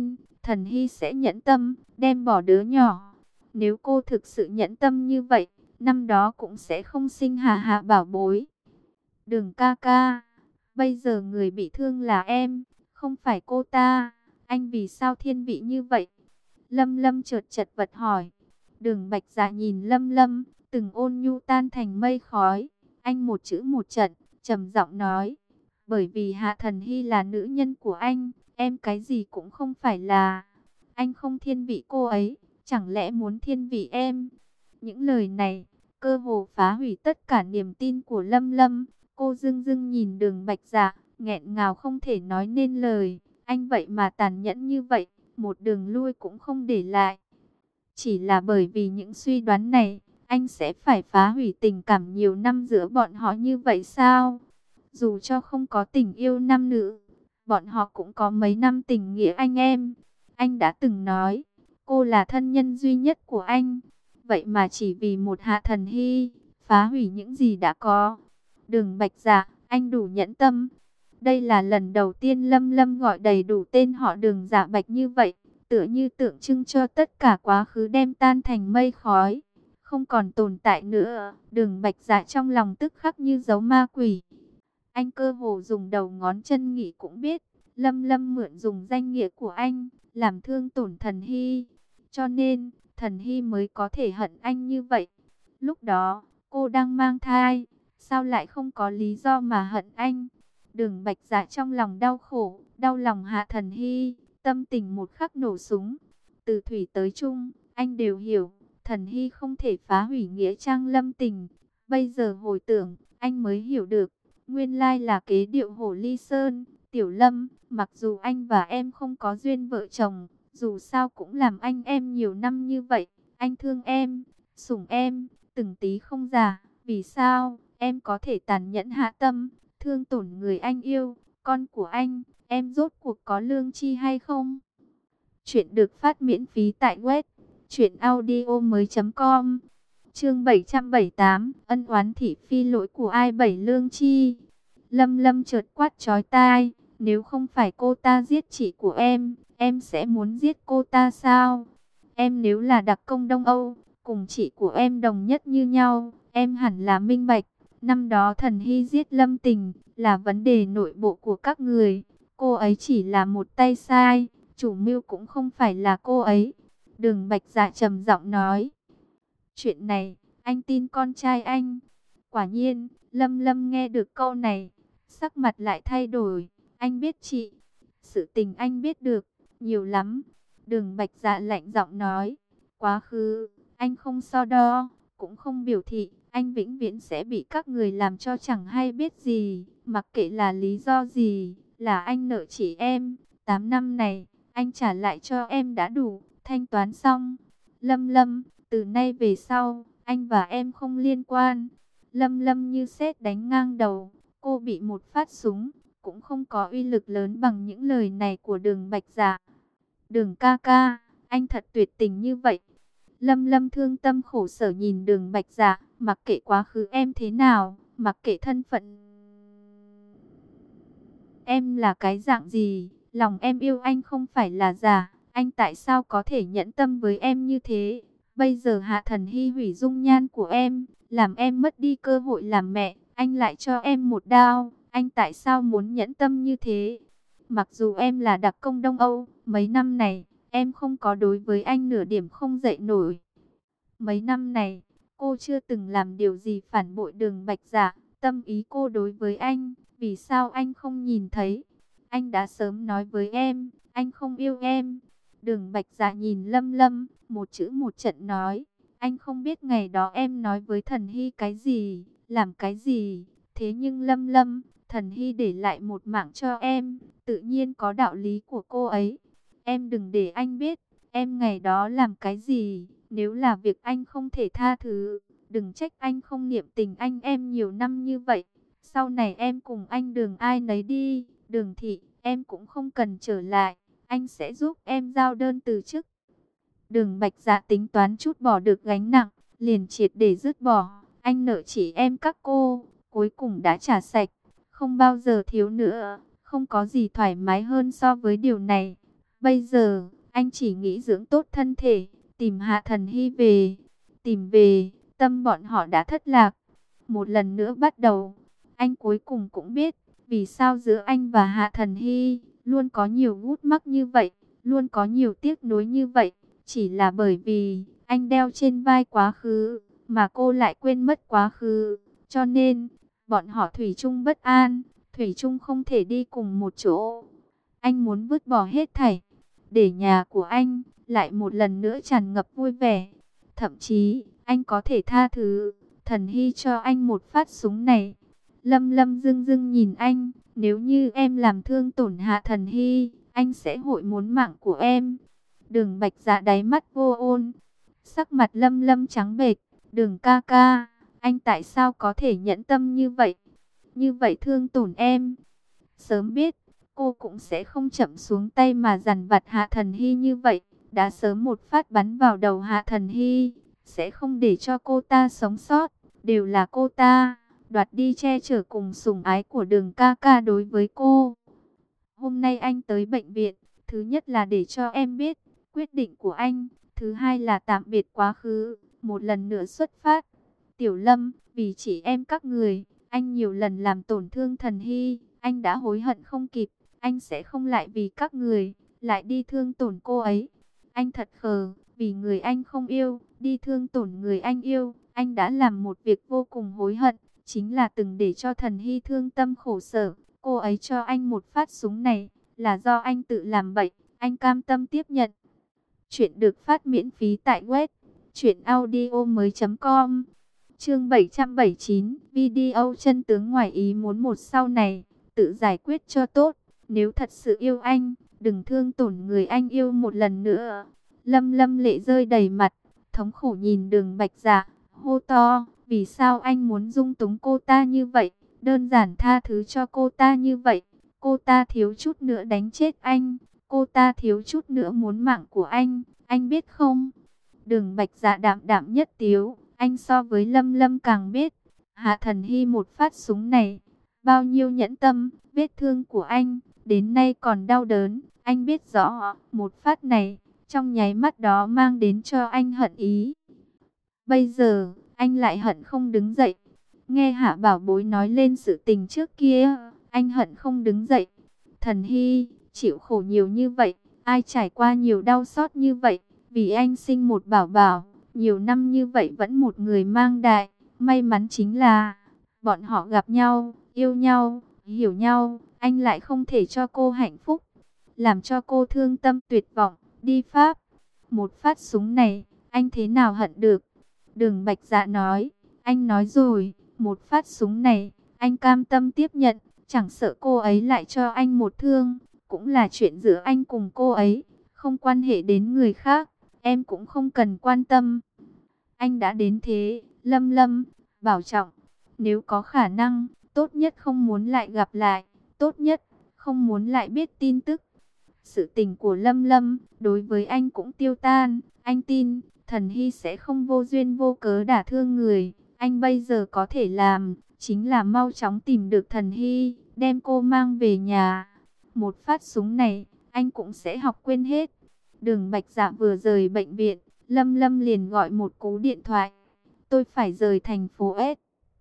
Thần Hy sẽ nhẫn tâm, đem bỏ đứa nhỏ. Nếu cô thực sự nhẫn tâm như vậy, năm đó cũng sẽ không sinh Hạ bảo bối. Đường ca ca, bây giờ người bị thương là em, không phải cô ta. Anh vì sao thiên vị như vậy? Lâm Lâm chật vật hỏi. Đường Bạch Dạ nhìn Lâm Lâm, từng ôn nhu tan thành mây khói. Anh một chữ một trận, trầm giọng nói. Bởi vì Hạ Thần Hy là nữ nhân của anh, em cái gì cũng không phải là. Anh không thiên vị cô ấy, chẳng lẽ muốn thiên vị em? Những lời này, cơ hồ phá hủy tất cả niềm tin của Lâm Lâm. Cô dưng dưng nhìn Đường Bạch Dạ, nghẹn ngào không thể nói nên lời. Anh vậy mà tàn nhẫn như vậy, một đường lui cũng không để lại. Chỉ là bởi vì những suy đoán này, anh sẽ phải phá hủy tình cảm nhiều năm giữa bọn họ như vậy sao? Dù cho không có tình yêu nam nữ, bọn họ cũng có mấy năm tình nghĩa anh em. Anh đã từng nói, cô là thân nhân duy nhất của anh. Vậy mà chỉ vì một Hạ Thần Hy, phá hủy những gì đã có. Đường Bạch Dạ, anh đủ nhẫn tâm. Đây là lần đầu tiên Lâm Lâm gọi đầy đủ tên họ Đường Dạ Bạch như vậy, tựa như tượng trưng cho tất cả quá khứ đem tan thành mây khói, không còn tồn tại nữa. Đường Bạch Dạ trong lòng tức khắc như dấu ma quỷ. Anh cơ hồ dùng đầu ngón chân nghĩ cũng biết, Lâm Lâm mượn dùng danh nghĩa của anh, làm thương tổn Thần Hy. Cho nên, Thần Hy mới có thể hận anh như vậy. Lúc đó, cô đang mang thai, sao lại không có lý do mà hận anh? Đường Bạch Dạ trong lòng đau khổ, đau lòng Hạ Thần Hy, tâm tình một khắc nổ súng. Từ thủy tới trung, anh đều hiểu, Thần Hy không thể phá hủy nghĩa trang Lâm Tình. Bây giờ hồi tưởng, anh mới hiểu được, nguyên lai là kế điệu Hổ Ly Sơn. Tiểu Lâm, mặc dù anh và em không có duyên vợ chồng, dù sao cũng làm anh em nhiều năm như vậy, anh thương em, sủng em, từng tí không già. Vì sao em có thể tàn nhẫn hạ tâm, thương tổn người anh yêu, con của anh? Em rốt cuộc có lương tri hay không? Chuyện được phát miễn phí tại web truyệnaudiomoi.com. Chương 778, ân oán thị phi lỗi của ai bảy lương chi? Lâm Lâm chợt quát chói tai, nếu không phải cô ta giết chị của em sẽ muốn giết cô ta sao? Em nếu là đặc công Đông Âu, cùng chị của em đồng nhất như nhau, em hẳn là minh bạch. Năm đó Thần Hy giết Lâm Tình là vấn đề nội bộ của các người. Cô ấy chỉ là một tay sai, chủ mưu cũng không phải là cô ấy. Đường Bạch Dạ trầm giọng nói. Chuyện này, anh tin con trai anh. Quả nhiên, Lâm Lâm nghe được câu này, sắc mặt lại thay đổi. Anh biết chị, sự tình anh biết được, nhiều lắm. Đường Bạch Dạ lạnh giọng nói. Quá khứ, anh không so đo, cũng không biểu thị, anh vĩnh viễn sẽ bị các người làm cho chẳng hay biết gì. Mặc kệ là lý do gì, là anh nợ chị em. 8 năm này, anh trả lại cho em đã đủ, thanh toán xong. Lâm Lâm, từ nay về sau, anh và em không liên quan. Lâm Lâm như sét đánh ngang đầu, cô bị một phát súng, cũng không có uy lực lớn bằng những lời này của Đường Bạch Dạ. Đường ca ca, anh thật tuyệt tình như vậy. Lâm Lâm thương tâm khổ sở nhìn Đường Bạch Dạ, mặc kệ quá khứ em thế nào, mặc kệ thân phận em là cái dạng gì, lòng em yêu anh không phải là giả. Anh tại sao có thể nhẫn tâm với em như thế? Bây giờ Hạ Thần Hy hủy dung nhan của em, làm em mất đi cơ hội làm mẹ, anh lại cho em một đao. Anh tại sao muốn nhẫn tâm như thế? Mặc dù em là đặc công Đông Âu, mấy năm này, em không có đối với anh nửa điểm không dậy nổi. Mấy năm này, cô chưa từng làm điều gì phản bội Đường Bạch Dạ. Tâm ý cô đối với anh, vì sao anh không nhìn thấy? Anh đã sớm nói với em, anh không yêu em. Đường Bạch Dạ nhìn Lâm Lâm, một chữ một trận nói. Anh không biết ngày đó em nói với Thần Hy cái gì, làm cái gì. Thế nhưng Lâm Lâm, Thần Hy để lại một mạng cho em, tự nhiên có đạo lý của cô ấy. Em đừng để anh biết, em ngày đó làm cái gì. Nếu là việc anh không thể tha thứ, đừng trách anh không niệm tình anh em nhiều năm như vậy. Sau này em cùng anh Đường ai nấy đi, Đường thị, em cũng không cần trở lại. Anh sẽ giúp em giao đơn từ chức. Đường Bạch Dạ tính toán chút bỏ được gánh nặng, liền triệt để dứt bỏ. Anh nợ chỉ em các cô, cuối cùng đã trả sạch, không bao giờ thiếu nữa. Không có gì thoải mái hơn so với điều này. Bây giờ, Anh chỉ nghĩ dưỡng tốt thân thể, tìm Hạ Thần Hy về. Tìm về, tâm bọn họ đã thất lạc. Một lần nữa bắt đầu, anh cuối cùng cũng biết vì sao giữa anh và Hạ Thần Hy luôn có nhiều gút mắc như vậy, luôn có nhiều tiếc nuối như vậy. Chỉ là bởi vì anh đeo trên vai quá khứ, mà cô lại quên mất quá khứ. Cho nên, bọn họ thủy chung bất an, thủy chung không thể đi cùng một chỗ. Anh muốn vứt bỏ hết thảy, để nhà của anh lại một lần nữa tràn ngập vui vẻ. Thậm chí, anh có thể tha thứ Thần Hy cho anh một phát súng này. Lâm Lâm dưng dưng nhìn anh, nếu như em làm thương tổn Hạ Thần Hy, anh sẽ hội muốn mạng của em. Đường Bạch Dạ đáy mắt vô ôn, sắc mặt Lâm Lâm trắng bệch. Đường ca ca, anh tại sao có thể nhẫn tâm như vậy? Như vậy thương tổn em. Sớm biết, cô cũng sẽ không chậm xuống tay mà dằn vặt Hạ Thần Hy như vậy. Đã sớm một phát bắn vào đầu Hạ Thần Hy, sẽ không để cho cô ta sống sót. Đều là cô ta đoạt đi che chở cùng sủng ái của Đường ca ca đối với cô. Hôm nay anh tới bệnh viện, thứ nhất là để cho em biết quyết định của anh, thứ hai là tạm biệt quá khứ, một lần nữa xuất phát. Tiểu Lâm, vì chị em các người, anh nhiều lần làm tổn thương Thần Hy, anh đã hối hận không kịp, anh sẽ không lại vì các người lại đi thương tổn cô ấy. Anh thật khờ, vì người anh không yêu, đi thương tổn người anh yêu. Anh đã làm một việc vô cùng hối hận, chính là từng để cho Thần Hy thương tâm khổ sở. Cô ấy cho anh một phát súng này, là do anh tự làm vậy, anh cam tâm tiếp nhận. Chuyện được phát miễn phí tại web truyệnaudiomoi.com. Chương 779, video chân tướng ngoài ý muốn một sau này, tự giải quyết cho tốt. Nếu thật sự yêu anh, đừng thương tổn người anh yêu một lần nữa. Lâm Lâm lệ rơi đầy mặt, thống khổ nhìn Đường Bạch Dạ, hô to, vì sao anh muốn dung túng cô ta như vậy, đơn giản tha thứ cho cô ta như vậy. Cô ta thiếu chút nữa đánh chết anh, cô ta thiếu chút nữa muốn mạng của anh biết không? Đường Bạch Dạ đạm đạm nhất tiếu, anh so với Lâm Lâm càng biết, Hạ Thần Hy một phát súng này, bao nhiêu nhẫn tâm, vết thương của anh, đến nay còn đau đớn, anh biết rõ, một phát này, trong nháy mắt đó mang đến cho anh hận ý. Bây giờ, anh lại hận không đứng dậy. Nghe Hạ Bảo Bối nói lên sự tình trước kia, anh hận không đứng dậy. Thần Hy, chịu khổ nhiều như vậy, ai trải qua nhiều đau xót như vậy, vì anh sinh một bảo bảo, nhiều năm như vậy vẫn một người mang đại. May mắn chính là, bọn họ gặp nhau, yêu nhau, hiểu nhau, anh lại không thể cho cô hạnh phúc, làm cho cô thương tâm tuyệt vọng, đi Pháp. Một phát súng này, anh thế nào hận được? Đường Bạch Dạ nói, anh nói rồi, một phát súng này, anh cam tâm tiếp nhận, chẳng sợ cô ấy lại cho anh một thương, cũng là chuyện giữa anh cùng cô ấy, không quan hệ đến người khác, em cũng không cần quan tâm. Anh đã đến thế, Lâm Lâm, bảo trọng, nếu có khả năng, tốt nhất không muốn lại gặp lại, tốt nhất, không muốn lại biết tin tức. Sự tình của Lâm Lâm, đối với anh cũng tiêu tan, anh tin, Thần Hy sẽ không vô duyên vô cớ đả thương người. Anh bây giờ có thể làm, chính là mau chóng tìm được Thần Hy, đem cô mang về nhà. Một phát súng này, anh cũng sẽ học quên hết. Đường Bạch Dạ vừa rời bệnh viện, Lâm Lâm liền gọi một cú điện thoại. Tôi phải rời thành phố S.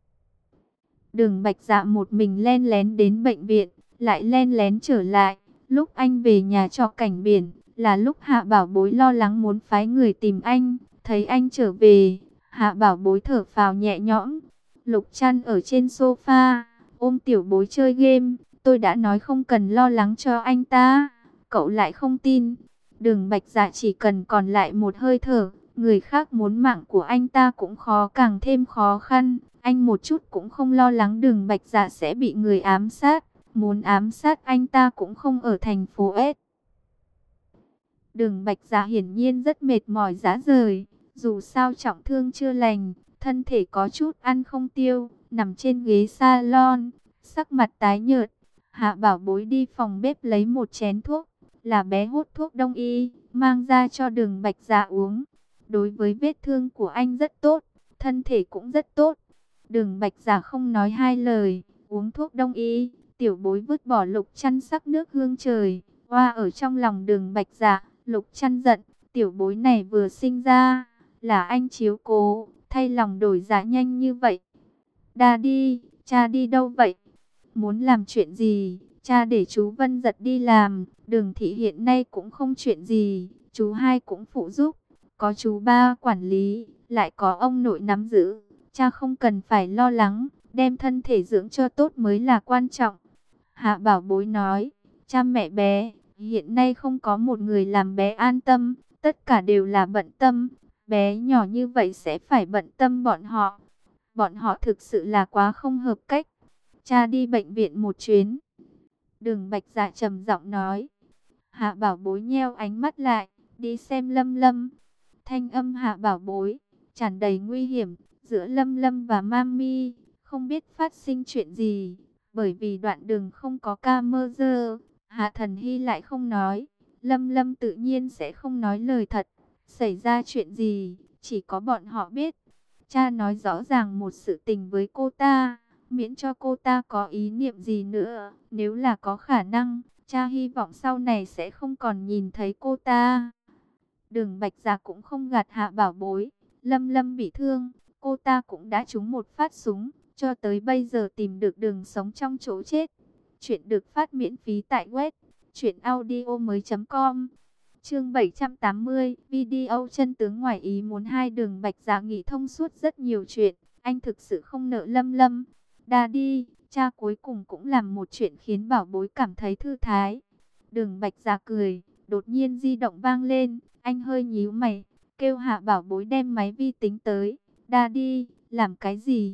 Đường Bạch Dạ một mình len lén đến bệnh viện, lại len lén trở lại. Lúc anh về nhà trọ cảnh biển, là lúc Hạ Bảo Bối lo lắng muốn phái người tìm anh. Thấy anh trở về, Hạ Bảo Bối thở phào nhẹ nhõm. Lục Trăn ở trên sofa, ôm Tiểu Bối chơi game. Tôi đã nói không cần lo lắng cho anh ta, cậu lại không tin. Đường Bạch Dạ chỉ cần còn lại một hơi thở, người khác muốn mạng của anh ta cũng càng thêm khó khăn. Anh một chút cũng không lo lắng Đường Bạch Dạ sẽ bị người ám sát. Muốn ám sát anh ta cũng không ở thành phố S. Đường Bạch Dạ hiển nhiên rất mệt mỏi rã rời. Dù sao trọng thương chưa lành, thân thể có chút ăn không tiêu, nằm trên ghế salon, sắc mặt tái nhợt. Hạ Bảo Bối đi phòng bếp lấy một chén thuốc, là bé hút thuốc đông y, mang ra cho Đường Bạch Dạ uống. Đối với vết thương của anh rất tốt, thân thể cũng rất tốt. Đường Bạch Dạ không nói hai lời, uống thuốc đông y. Tiểu Bối vứt bỏ Lục Trăn sắc nước hương trời, hoa ở trong lòng Đường Bạch Dạ, Lục Chăn giận, tiểu bối này vừa sinh ra, là anh chiếu cố, thay lòng đổi dạ nhanh như vậy. Đa đi, cha đi đâu vậy? Muốn làm chuyện gì, cha để chú Vân Giật đi làm. Đường thị hiện nay cũng không chuyện gì, chú hai cũng phụ giúp. Có chú ba quản lý, lại có ông nội nắm giữ. Cha không cần phải lo lắng, đem thân thể dưỡng cho tốt mới là quan trọng. Hạ Bảo Bối nói, cha mẹ bé, hiện nay không có một người làm bé an tâm, tất cả đều là bận tâm. Bé nhỏ như vậy sẽ phải bận tâm bọn họ. Bọn họ thực sự là quá không hợp cách. Cha đi bệnh viện một chuyến. Đường Bạch Dạ trầm giọng nói. Hạ Bảo Bối nheo ánh mắt lại, đi xem Lâm Lâm. Thanh âm Hạ Bảo Bối tràn đầy nguy hiểm, giữa Lâm Lâm và Mami không biết phát sinh chuyện gì, bởi vì đoạn đường không có camera. Hạ Thần Hy lại không nói, Lâm Lâm tự nhiên sẽ không nói lời thật. Xảy ra chuyện gì, chỉ có bọn họ biết. Cha nói rõ ràng một sự tình với cô ta, miễn cho cô ta có ý niệm gì nữa. Nếu là có khả năng, cha hy vọng sau này sẽ không còn nhìn thấy cô ta. Đường Bạch Dạ cũng không gạt Hạ Bảo Bối. Lâm Lâm bị thương, cô ta cũng đã trúng một phát súng, cho tới bây giờ tìm được đường sống trong chỗ chết. Chuyện được phát miễn phí tại web truyệnaudiomoi.com. Chương 780, video chân tướng ngoài ý muốn. Hai Đường Bạch Dạ nghĩ thông suốt rất nhiều chuyện, anh thực sự không nợ Lâm Lâm. Đa đi, cha cuối cùng cũng làm một chuyện khiến Bảo Bối cảm thấy thư thái. Đường Bạch Dạ cười, đột nhiên di động vang lên, anh hơi nhíu mày, kêu Hạ Bảo Bối đem máy vi tính tới. Đa đi, làm cái gì?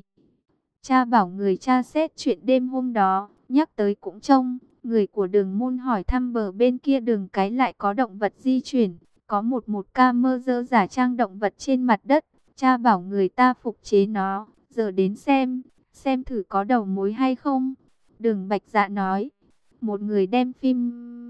Cha bảo người cha xét chuyện đêm hôm đó, nhắc tới cũng trông. Người của Đường Môn hỏi thăm bờ bên kia đường cái lại có động vật di chuyển, có một camera giả trang động vật trên mặt đất. Cha bảo người ta phục chế nó, giờ đến xem thử có đầu mối hay không. Đường Bạch Dạ nói, một người đem phim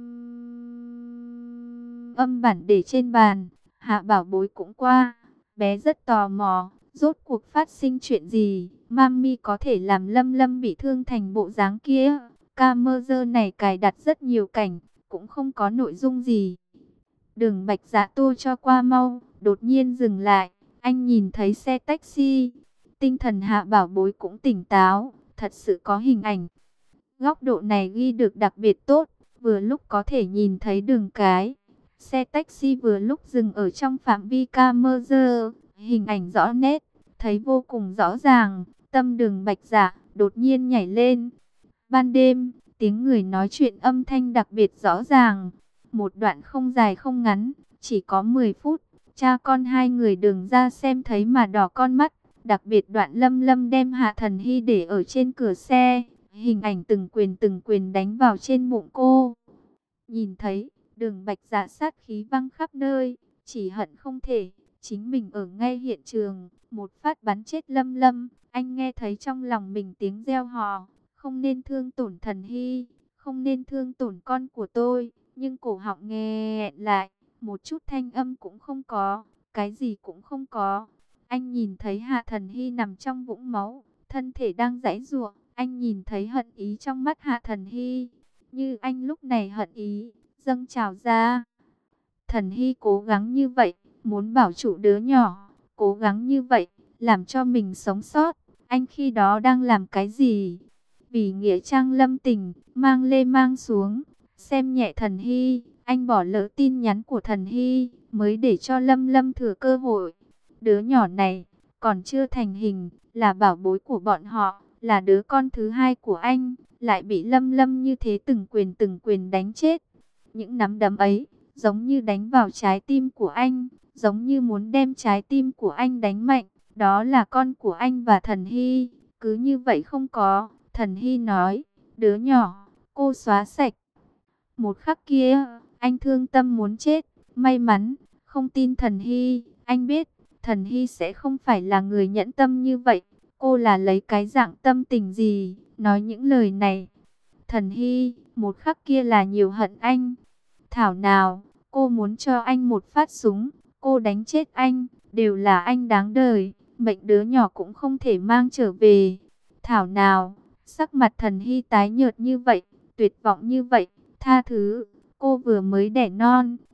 âm bản để trên bàn. Hạ Bảo Bối cũng qua, bé rất tò mò, rốt cuộc phát sinh chuyện gì, Mami có thể làm Lâm Lâm bị thương thành bộ dáng kia. Camera này cài đặt rất nhiều cảnh, cũng không có nội dung gì. Đường Bạch Dạ tôi cho qua mau, đột nhiên dừng lại, anh nhìn thấy xe taxi. Tinh thần Hạ Bảo Bối cũng tỉnh táo, thật sự có hình ảnh. Góc độ này ghi được đặc biệt tốt, vừa lúc có thể nhìn thấy đường cái. Xe taxi vừa lúc dừng ở trong phạm vi camera, hình ảnh rõ nét, thấy vô cùng rõ ràng. Tâm Đường Bạch Dạ đột nhiên nhảy lên. Ban đêm, tiếng người nói chuyện âm thanh đặc biệt rõ ràng. Một đoạn không dài không ngắn, chỉ có 10 phút. Cha con hai người Đường ra xem thấy mà đỏ con mắt. Đặc biệt đoạn Lâm Lâm đem Hạ Thần Hy để ở trên cửa xe. Hình ảnh từng quyền đánh vào trên bụng cô. Nhìn thấy, Đường Bạch Dạ sát khí văng khắp nơi. Chỉ hận không thể, chính mình ở ngay hiện trường. Một phát bắn chết Lâm Lâm. Anh nghe thấy trong lòng mình tiếng reo hò. Không nên thương tổn Thần Hy, không nên thương tổn con của tôi. Nhưng cổ họng nghẹn lại, một chút thanh âm cũng không có, cái gì cũng không có. Anh nhìn thấy Hạ Thần Hy nằm trong vũng máu, thân thể đang giãy giụa. Anh nhìn thấy hận ý trong mắt Hạ Thần Hy, như anh lúc này hận ý dâng trào ra. Thần Hy cố gắng như vậy, muốn bảo trụ đứa nhỏ, cố gắng như vậy, làm cho mình sống sót. Anh khi đó đang làm cái gì? Vì nghĩa trang Lâm Tình, mang lê mang xuống, xem nhẹ Thần Hy, anh bỏ lỡ tin nhắn của Thần Hy, mới để cho Lâm Lâm thừa cơ hội. Đứa nhỏ này, còn chưa thành hình, là bảo bối của bọn họ, là đứa con thứ hai của anh, lại bị Lâm Lâm như thế từng quyền đánh chết. Những nắm đấm ấy, giống như đánh vào trái tim của anh, giống như muốn đem trái tim của anh đánh mạnh. Đó là con của anh và Thần Hy, cứ như vậy không có. Thần Hy nói, đứa nhỏ, cô xóa sạch. Một khắc kia, anh thương tâm muốn chết. May mắn, không tin Thần Hy. Anh biết, Thần Hy sẽ không phải là người nhẫn tâm như vậy. Cô là lấy cái dạng tâm tình gì, nói những lời này. Thần Hy, một khắc kia là nhiều hận anh. Thảo nào, cô muốn cho anh một phát súng, cô đánh chết anh, đều là anh đáng đời. Mệnh đứa nhỏ cũng không thể mang trở về. Thảo nào, sắc mặt Thần Hy tái nhợt như vậy, tuyệt vọng như vậy, tha thứ, cô vừa mới đẻ non,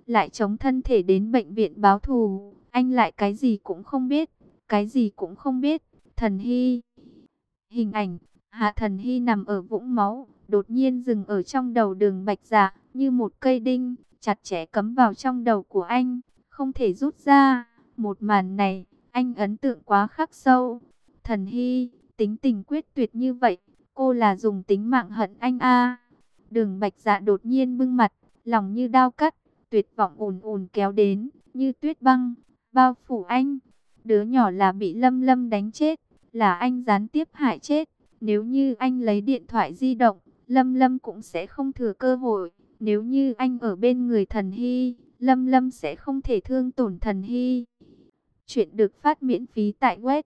lại chống thân thể đến bệnh viện báo thù. Anh lại cái gì cũng không biết, cái gì cũng không biết. Thần Hy. Hình ảnh Hạ Thần Hy nằm ở vũng máu, đột nhiên dừng ở trong đầu Đường Bạch Dạ, như một cây đinh, chặt chẽ cắm vào trong đầu của anh, không thể rút ra. Một màn này, anh ấn tượng quá khắc sâu. Thần Hy, tính tình quyết tuyệt như vậy, cô là dùng tính mạng hận anh a. Đường Bạch Dạ đột nhiên bưng mặt, lòng như đao cắt, tuyệt vọng ùn ùn kéo đến, như tuyết băng, bao phủ anh. Đứa nhỏ là bị Lâm Lâm đánh chết, là anh gián tiếp hại chết. Nếu như anh lấy điện thoại di động, Lâm Lâm cũng sẽ không thừa cơ hội. Nếu như anh ở bên người Thần Hy, Lâm Lâm sẽ không thể thương tổn Thần Hy. Chuyện được phát miễn phí tại web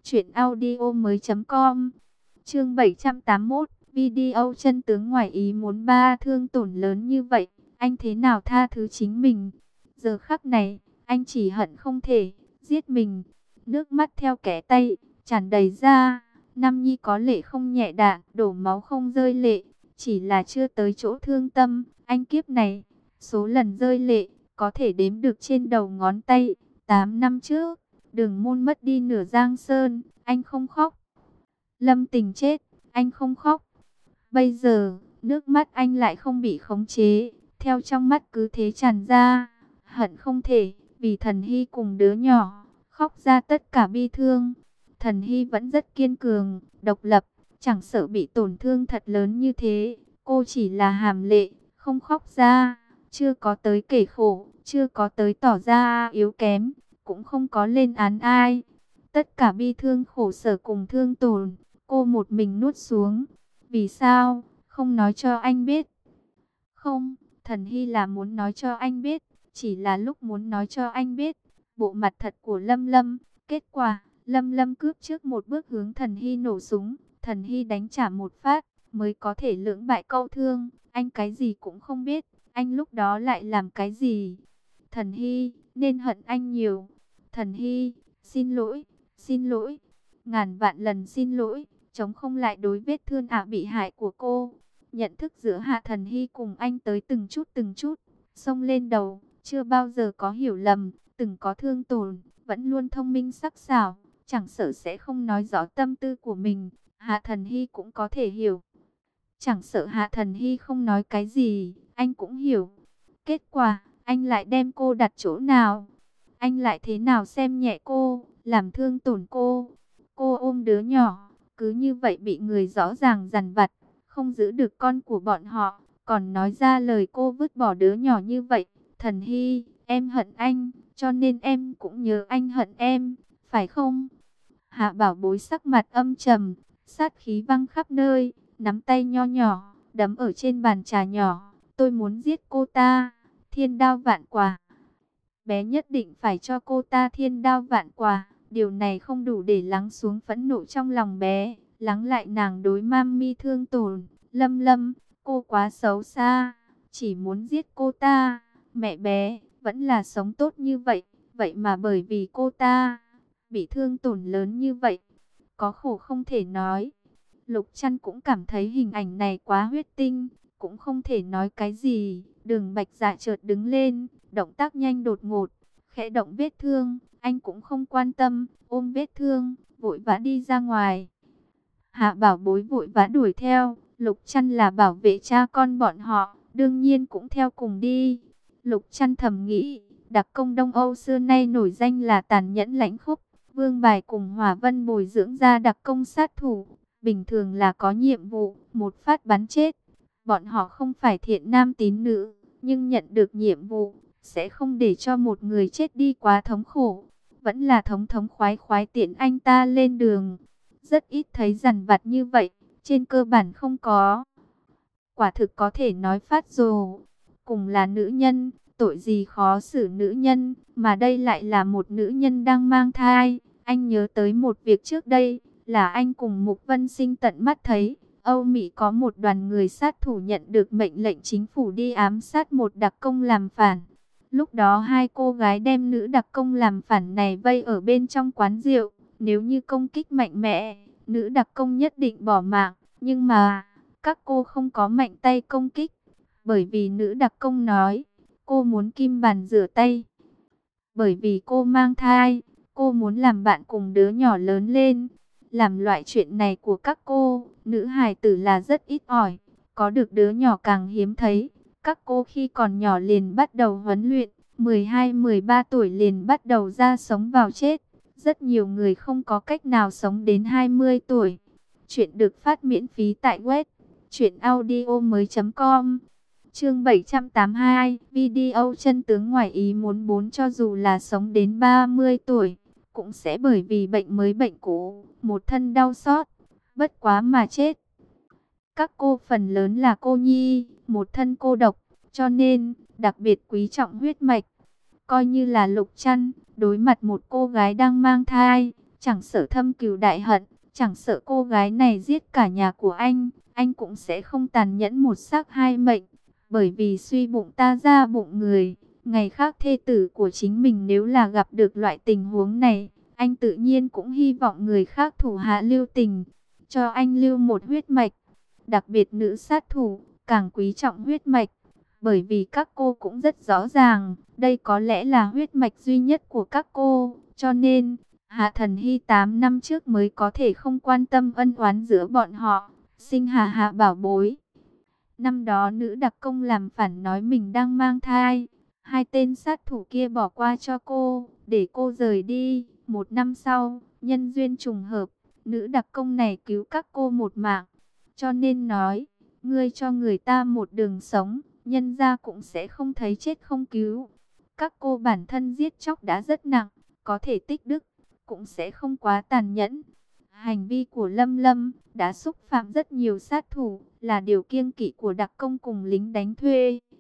truyệnaudiomoi.com. Chương 781, video chân tướng ngoài ý muốn ba, thương tổn lớn như vậy, anh thế nào tha thứ chính mình? Giờ khắc này, anh chỉ hận không thể giết mình. Nước mắt theo kẽ tay tràn đầy ra. Nam Nhi có lệ không nhẹ đạn, đổ máu không rơi lệ, chỉ là chưa tới chỗ thương tâm. Anh kiếp này, số lần rơi lệ có thể đếm được trên đầu ngón tay. 8 năm trước, Đường Môn mất đi nửa Giang Sơn, anh không khóc. Lâm Tình chết, anh không khóc. Bây giờ, nước mắt anh lại không bị khống chế, theo trong mắt cứ thế tràn ra. Hận không thể vì Thần Hy cùng đứa nhỏ khóc ra tất cả bi thương. Thần Hy vẫn rất kiên cường, độc lập, chẳng sợ bị tổn thương thật lớn như thế. Cô chỉ là hàm lệ, không khóc ra, chưa có tới kể khổ, chưa có tới tỏ ra yếu kém, cũng không có lên án ai. Tất cả bi thương khổ sở cùng thương tổn, cô một mình nuốt xuống. Vì sao không nói cho anh biết? Không, Thần Hy là muốn nói cho anh biết, chỉ là lúc muốn nói cho anh biết bộ mặt thật của Lâm Lâm. Kết quả, Lâm Lâm cướp trước một bước hướng Thần Hy nổ súng. Thần Hy đánh trả một phát, mới có thể lưỡng bại câu thương. Anh cái gì cũng không biết, anh lúc đó lại làm cái gì? Thần Hy, nên hận anh nhiều. Thần Hy, xin lỗi, xin lỗi, ngàn vạn lần xin lỗi. Chống không lại đối vết thương bị hại của cô. Nhận thức giữa Hạ Thần Hy cùng anh tới từng chút, xông lên đầu, chưa bao giờ có hiểu lầm, từng có thương tổn, vẫn luôn thông minh sắc sảo, chẳng sợ sẽ không nói rõ tâm tư của mình, Hạ Thần Hy cũng có thể hiểu. Chẳng sợ Hạ Thần Hy không nói cái gì, anh cũng hiểu. Kết quả, anh lại đem cô đặt chỗ nào? Anh lại thế nào xem nhẹ cô, làm thương tổn cô? Cô ôm đứa nhỏ, cứ như vậy bị người rõ ràng dằn vặt, không giữ được con của bọn họ, còn nói ra lời cô vứt bỏ đứa nhỏ như vậy. Thần Hy, em hận anh, cho nên em cũng nhớ anh hận em, phải không? Hạ Bảo Bối sắc mặt âm trầm, sát khí văng khắp nơi, nắm tay nho nhỏ, đấm ở trên bàn trà nhỏ. Tôi muốn giết cô ta, thiên đao vạn quả. Bé nhất định phải cho cô ta thiên đao vạn quả. Điều này không đủ để lắng xuống phẫn nộ trong lòng bé, lắng lại nàng đối Mami thương tổn. Lâm Lâm, cô quá xấu xa, chỉ muốn giết cô ta. Mẹ bé vẫn là sống tốt như vậy, vậy mà bởi vì cô ta bị thương tổn lớn như vậy, có khổ không thể nói. Lục Trăn cũng cảm thấy hình ảnh này quá huyết tinh, cũng không thể nói cái gì. Đường Bạch Dạ chợt đứng lên, động tác nhanh đột ngột, khẽ động vết thương, anh cũng không quan tâm, ôm vết thương, vội vã đi ra ngoài. Hạ Bảo Bối vội vã đuổi theo, Lục Trăn là bảo vệ cha con bọn họ, đương nhiên cũng theo cùng đi. Lục Trăn thầm nghĩ, đặc công Đông Âu xưa nay nổi danh là tàn nhẫn lãnh khốc. Vương Bài cùng Hỏa Vân bồi dưỡng ra đặc công sát thủ, bình thường là có nhiệm vụ, một phát bắn chết. Bọn họ không phải thiện nam tín nữ, nhưng nhận được nhiệm vụ, sẽ không để cho một người chết đi quá thống khổ. Vẫn là thống thống khoái khoái tiện anh ta lên đường. Rất ít thấy dằn vặt như vậy, trên cơ bản không có. Quả thực có thể nói phát rồ. Cùng là nữ nhân, tội gì khó xử nữ nhân, mà đây lại là một nữ nhân đang mang thai. Anh nhớ tới một việc trước đây, là anh cùng Mục Vân Sinh tận mắt thấy. Âu Mỹ có một đoàn người sát thủ nhận được mệnh lệnh chính phủ đi ám sát một đặc công làm phản. Lúc đó hai cô gái đem nữ đặc công làm phản này vây ở bên trong quán rượu. Nếu như công kích mạnh mẽ, nữ đặc công nhất định bỏ mạng. Nhưng mà, các cô không có mạnh tay công kích. Bởi vì nữ đặc công nói, Cô muốn kim bàn rửa tay. Bởi vì cô mang thai, cô muốn làm bạn cùng đứa nhỏ lớn lên. Làm loại chuyện này của các cô, nữ hài tử là rất ít ỏi. Có được đứa nhỏ càng hiếm thấy. Các cô khi còn nhỏ liền bắt đầu huấn luyện. 12-13 tuổi liền bắt đầu ra sống vào chết. Rất nhiều người không có cách nào sống đến 20 tuổi. Chuyện được phát miễn phí tại web truyệnaudiomoi.com. Chương 782, video chân tướng ngoài ý muốn 4. Cho dù là sống đến 30 tuổi, cũng sẽ bởi vì bệnh mới bệnh cũ, một thân đau xót, bất quá mà chết. Các cô phần lớn là cô nhi, một thân cô độc, cho nên đặc biệt quý trọng huyết mạch. Coi như là Lục Trăn, đối mặt một cô gái đang mang thai, chẳng sợ thâm cừu đại hận, chẳng sợ cô gái này giết cả nhà của anh cũng sẽ không tàn nhẫn một xác hai mệnh. Bởi vì suy bụng ta ra bụng người, ngày khác thê tử của chính mình nếu là gặp được loại tình huống này, anh tự nhiên cũng hy vọng người khác thủ hạ lưu tình, cho anh lưu một huyết mạch. Đặc biệt nữ sát thủ, càng quý trọng huyết mạch, bởi vì các cô cũng rất rõ ràng, đây có lẽ là huyết mạch duy nhất của các cô, cho nên Hạ Thần Hy 8 năm trước mới có thể không quan tâm ân oán giữa bọn họ, sinh Hạ Bảo Bối. Năm đó nữ đặc công làm phản nói mình đang mang thai. Hai tên sát thủ kia bỏ qua cho cô, để cô rời đi. Một năm sau, nhân duyên trùng hợp, nữ đặc công này cứu các cô một mạng. Cho nên nói, ngươi cho người ta một đường sống, nhân gia cũng sẽ không thấy chết không cứu. Các cô bản thân giết chóc đã rất nặng, có thể tích đức, cũng sẽ không quá tàn nhẫn. Hành vi của Lâm Lâm đã xúc phạm rất nhiều sát thủ, là điều kiêng kỵ của đặc công cùng lính đánh thuê.